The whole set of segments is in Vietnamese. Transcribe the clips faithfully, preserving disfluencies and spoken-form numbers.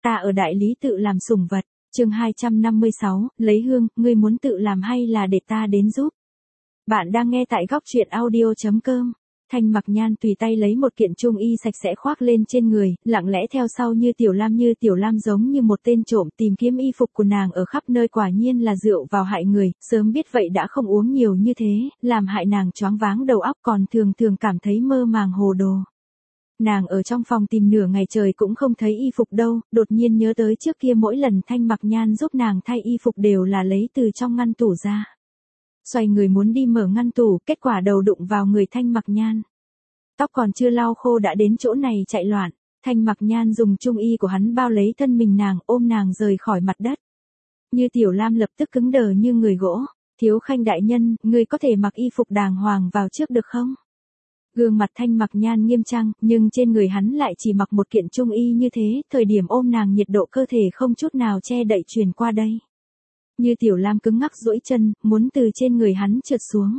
Ta ở đại lý tự làm sủng vật. Chương hai trăm năm mươi sáu, lấy hương, ngươi muốn tự làm hay là để ta đến giúp? Bạn đang nghe tại góc truyện audio chấm com. Thanh Mặc Nhan tùy tay lấy một kiện trung y sạch sẽ khoác lên trên người, lặng lẽ theo sau như Tiểu Lam như Tiểu Lam giống như một tên trộm tìm kiếm y phục của nàng ở khắp nơi, quả nhiên là rượu vào hại người, sớm biết vậy đã không uống nhiều như thế, làm hại nàng choáng váng đầu óc, còn thường thường cảm thấy mơ màng hồ đồ. Nàng ở trong phòng tìm nửa ngày trời cũng không thấy y phục đâu, đột nhiên nhớ tới trước kia mỗi lần Thanh Mặc Nhan giúp nàng thay y phục đều là lấy từ trong ngăn tủ ra. Xoay người muốn đi mở ngăn tủ, kết quả đầu đụng vào người Thanh Mặc Nhan. Tóc còn chưa lau khô đã đến chỗ này chạy loạn, Thanh Mặc Nhan dùng trung y của hắn bao lấy thân mình nàng, ôm nàng rời khỏi mặt đất. Như Tiểu Lam lập tức cứng đờ như người gỗ. Thiếu Khanh đại nhân, ngươi có thể mặc y phục đàng hoàng vào trước được không? Gương mặt Thanh Mặc Nhan nghiêm trang, nhưng trên người hắn lại chỉ mặc một kiện trung y như thế, thời điểm ôm nàng nhiệt độ cơ thể không chút nào che đậy truyền qua đây. Như Tiểu Lam cứng ngắc duỗi chân, muốn từ trên người hắn trượt xuống.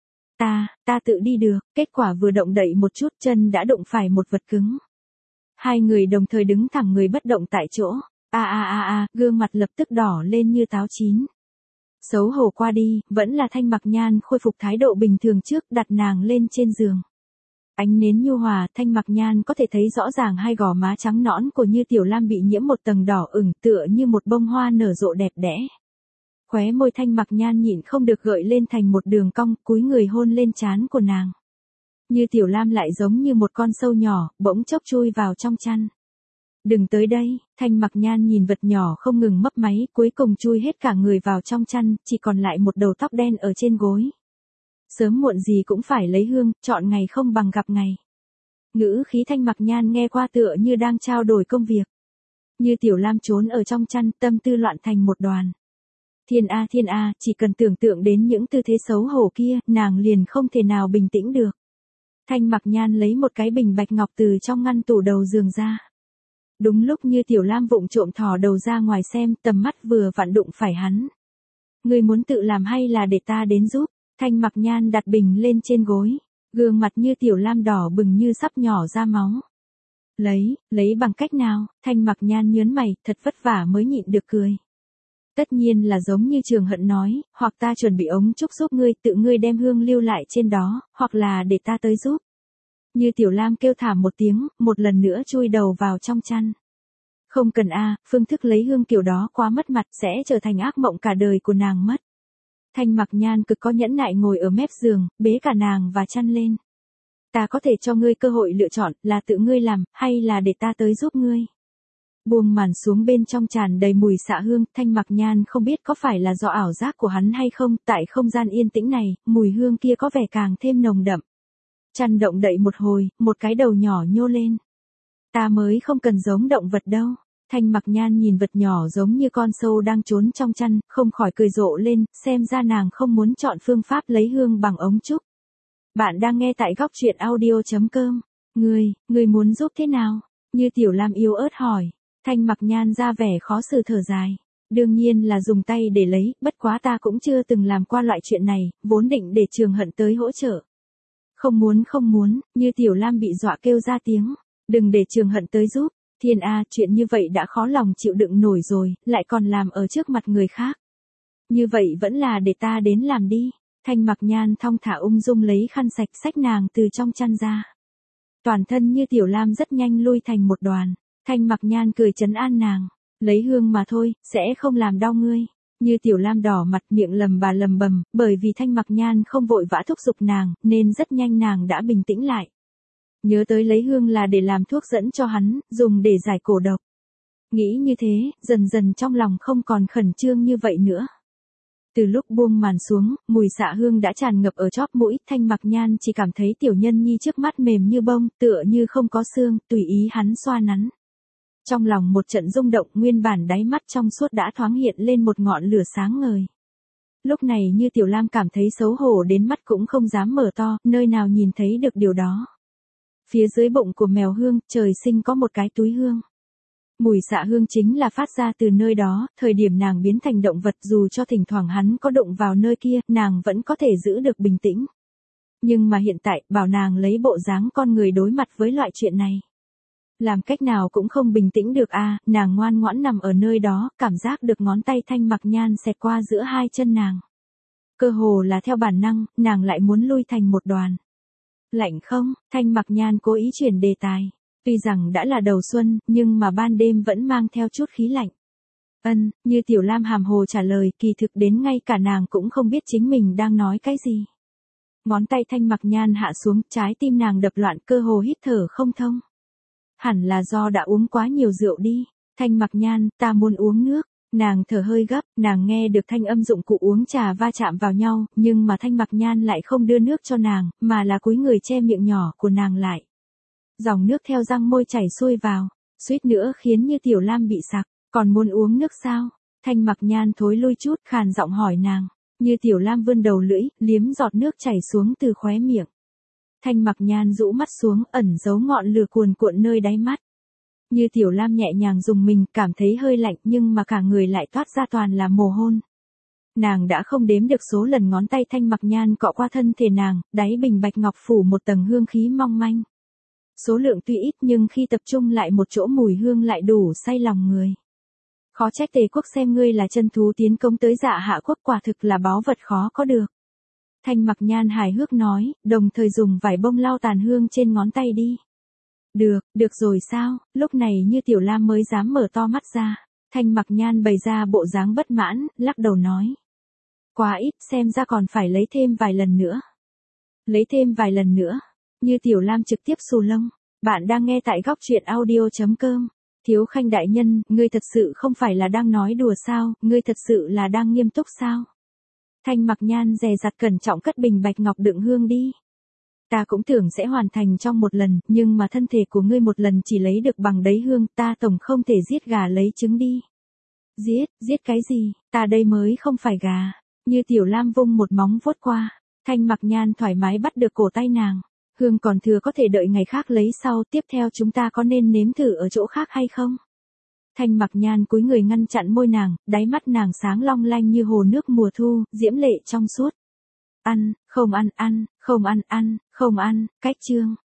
Ta, ta tự đi được, kết quả vừa động đậy một chút chân đã đụng phải một vật cứng. Hai người đồng thời đứng thẳng người bất động tại chỗ, a a a a, gương mặt lập tức đỏ lên như táo chín. Xấu hổ qua đi, vẫn là Thanh Mặc Nhan khôi phục thái độ bình thường trước, đặt nàng lên trên giường. Ánh nến nhu hòa, Thanh Mặc Nhan có thể thấy rõ ràng hai gò má trắng nõn của Như Tiểu Lam bị nhiễm một tầng đỏ ửng tựa như một bông hoa nở rộ đẹp đẽ. Khóe môi Thanh Mặc Nhan nhịn không được gợi lên thành một đường cong, cúi người hôn lên trán của nàng. Như Tiểu Lam lại giống như một con sâu nhỏ, bỗng chốc chui vào trong chăn. Đừng tới đây, Thanh Mặc Nhan nhìn vật nhỏ không ngừng mấp máy, cuối cùng chui hết cả người vào trong chăn, chỉ còn lại một đầu tóc đen ở trên gối. Sớm muộn gì cũng phải lấy hương, chọn ngày không bằng gặp ngày. Ngữ khí Thanh Mặc Nhan nghe qua tựa như đang trao đổi công việc. Như Tiểu Lam trốn ở trong chăn, tâm tư loạn thành một đoàn. Thiên a thiên a, chỉ cần tưởng tượng đến những tư thế xấu hổ kia, nàng liền không thể nào bình tĩnh được. Thanh Mặc Nhan lấy một cái bình bạch ngọc từ trong ngăn tủ đầu giường ra. Đúng lúc Như Tiểu Lam vụng trộm thò đầu ra ngoài xem, tầm mắt vừa vặn đụng phải hắn. Ngươi muốn tự làm hay là để ta đến giúp? Thanh Mặc Nhan đặt bình lên trên gối, gương mặt Như Tiểu Lam đỏ bừng như sắp nhỏ ra máu. Lấy, lấy bằng cách nào? Thanh Mặc Nhan nhớn mày, thật vất vả mới nhịn được cười. Tất nhiên là giống như Trường Hận nói, hoặc ta chuẩn bị ống trúc giúp ngươi, tự ngươi đem hương lưu lại trên đó, hoặc là để ta tới giúp. Như Tiểu Lam kêu thảm một tiếng, một lần nữa chui đầu vào trong chăn. Không cần a, phương thức lấy hương kiểu đó quá mất mặt, sẽ trở thành ác mộng cả đời của nàng mất. Thanh Mặc Nhan cực có nhẫn nại ngồi ở mép giường, bế cả nàng và chăn lên. Ta có thể cho ngươi cơ hội lựa chọn, là tự ngươi làm, hay là để ta tới giúp ngươi. Buông màn xuống, bên trong tràn đầy mùi xạ hương, Thanh Mặc Nhan không biết có phải là do ảo giác của hắn hay không, tại không gian yên tĩnh này, mùi hương kia có vẻ càng thêm nồng đậm. Chăn động đậy một hồi, một cái đầu nhỏ nhô lên. Ta mới không cần giống động vật đâu. Thanh Mặc Nhan nhìn vật nhỏ giống như con sâu đang trốn trong chăn, không khỏi cười rộ lên, xem ra nàng không muốn chọn phương pháp lấy hương bằng ống trúc. Bạn đang nghe tại góc truyện audio chấm com. Ngươi, ngươi muốn giúp thế nào? Như Tiểu Lam yếu ớt hỏi. Thanh Mặc Nhan ra vẻ khó xử thở dài. Đương nhiên là dùng tay để lấy, bất quá ta cũng chưa từng làm qua loại chuyện này, vốn định để Trường Hận tới hỗ trợ. Không muốn không muốn, Như Tiểu Lam bị dọa kêu ra tiếng. Đừng để Trường Hận tới giúp. Thiên a, chuyện như vậy đã khó lòng chịu đựng nổi rồi, lại còn làm ở trước mặt người khác. Như vậy vẫn là để ta đến làm đi. Thanh Mặc Nhan thong thả ung dung lấy khăn sạch xách nàng từ trong chăn ra. Toàn thân Như Tiểu Lam rất nhanh lui thành một đoàn. Thanh Mặc Nhan cười trấn an nàng. Lấy hương mà thôi, sẽ không làm đau ngươi. Như Tiểu Lam đỏ mặt miệng lầm bà lầm bầm, bởi vì Thanh Mặc Nhan không vội vã thúc giục nàng, nên rất nhanh nàng đã bình tĩnh lại. Nhớ tới lấy hương là để làm thuốc dẫn cho hắn, dùng để giải cổ độc. Nghĩ như thế, dần dần trong lòng không còn khẩn trương như vậy nữa. Từ lúc buông màn xuống, mùi xạ hương đã tràn ngập ở chóp mũi, Thanh Mặc Nhan chỉ cảm thấy tiểu nhân nhi trước mắt mềm như bông, tựa như không có xương, tùy ý hắn xoa nắn. Trong lòng một trận rung động, nguyên bản đáy mắt trong suốt đã thoáng hiện lên một ngọn lửa sáng ngời. Lúc này Như Tiểu Lam cảm thấy xấu hổ đến mắt cũng không dám mở to, nơi nào nhìn thấy được điều đó. Phía dưới bụng của mèo hương, trời sinh có một cái túi hương. Mùi xạ hương chính là phát ra từ nơi đó, thời điểm nàng biến thành động vật, dù cho thỉnh thoảng hắn có đụng vào nơi kia, nàng vẫn có thể giữ được bình tĩnh. Nhưng mà hiện tại, bảo nàng lấy bộ dáng con người đối mặt với loại chuyện này. Làm cách nào cũng không bình tĩnh được a, nàng ngoan ngoãn nằm ở nơi đó, cảm giác được ngón tay Thanh Mặc Nhan xẹt qua giữa hai chân nàng. Cơ hồ là theo bản năng, nàng lại muốn lui thành một đoàn. Lạnh không? Thanh Mặc Nhan cố ý chuyển đề tài. Tuy rằng đã là đầu xuân, nhưng mà ban đêm vẫn mang theo chút khí lạnh. Ân, như Tiểu Lam hàm hồ trả lời, kỳ thực đến ngay cả nàng cũng không biết chính mình đang nói cái gì. Ngón tay Thanh Mặc Nhan hạ xuống, trái tim nàng đập loạn, cơ hồ hít thở không thông. Hẳn là do đã uống quá nhiều rượu đi. Thanh Mặc Nhan, ta muốn uống nước. Nàng thở hơi gấp, nàng nghe được thanh âm dụng cụ uống trà va chạm vào nhau, nhưng mà Thanh Mặc Nhan lại không đưa nước cho nàng, mà là cúi người che miệng nhỏ của nàng lại. Dòng nước theo răng môi chảy xuôi vào, suýt nữa khiến như Tiểu Lam bị sặc. Còn muốn uống nước sao? Thanh Mặc Nhan thối lui chút, khàn giọng hỏi nàng. Như Tiểu Lam vươn đầu lưỡi, liếm giọt nước chảy xuống từ khóe miệng. Thanh Mặc Nhan rũ mắt xuống, ẩn giấu ngọn lửa cuồn cuộn nơi đáy mắt. Như Tiểu Lam nhẹ nhàng dùng mình, cảm thấy hơi lạnh nhưng mà cả người lại toát ra toàn là mồ hôn. Nàng đã không đếm được số lần ngón tay Thanh Mặc Nhan cọ qua thân thể nàng, đáy bình bạch ngọc phủ một tầng hương khí mong manh. Số lượng tuy ít nhưng khi tập trung lại một chỗ mùi hương lại đủ say lòng người. Khó trách Tề Quốc xem ngươi là chân thú tiến công tới Dạ Hạ Quốc, quả thực là báu vật khó có được. Thanh Mặc Nhan hài hước nói, đồng thời dùng vải bông lau tàn hương trên ngón tay đi. Được, được rồi sao? Lúc này như Tiểu Lam mới dám mở to mắt ra. Thanh Mặc Nhan bày ra bộ dáng bất mãn, lắc đầu nói. Quá ít, xem ra còn phải lấy thêm vài lần nữa. Lấy thêm vài lần nữa. Như Tiểu Lam trực tiếp xù lông. Bạn đang nghe tại góc truyện audio chấm com. Thiếu Khanh đại nhân, ngươi thật sự không phải là đang nói đùa sao, ngươi thật sự là đang nghiêm túc sao? Thanh Mặc Nhan dè dặt cẩn trọng cất bình bạch ngọc đựng hương đi. Ta cũng tưởng sẽ hoàn thành trong một lần, nhưng mà thân thể của ngươi một lần chỉ lấy được bằng đấy hương, ta tổng không thể giết gà lấy trứng đi. Giết, giết cái gì, ta đây mới không phải gà. Như Tiểu Lam vung một móng vuốt qua, Thanh Mặc Nhan thoải mái bắt được cổ tay nàng. Hương còn thừa có thể đợi ngày khác lấy sau, tiếp theo chúng ta có nên nếm thử ở chỗ khác hay không? Thanh Mặc Nhan cúi người ngăn chặn môi nàng, đáy mắt nàng sáng long lanh như hồ nước mùa thu, diễm lệ trong suốt. Ăn, không ăn, ăn, không ăn, ăn, không ăn, cách chương.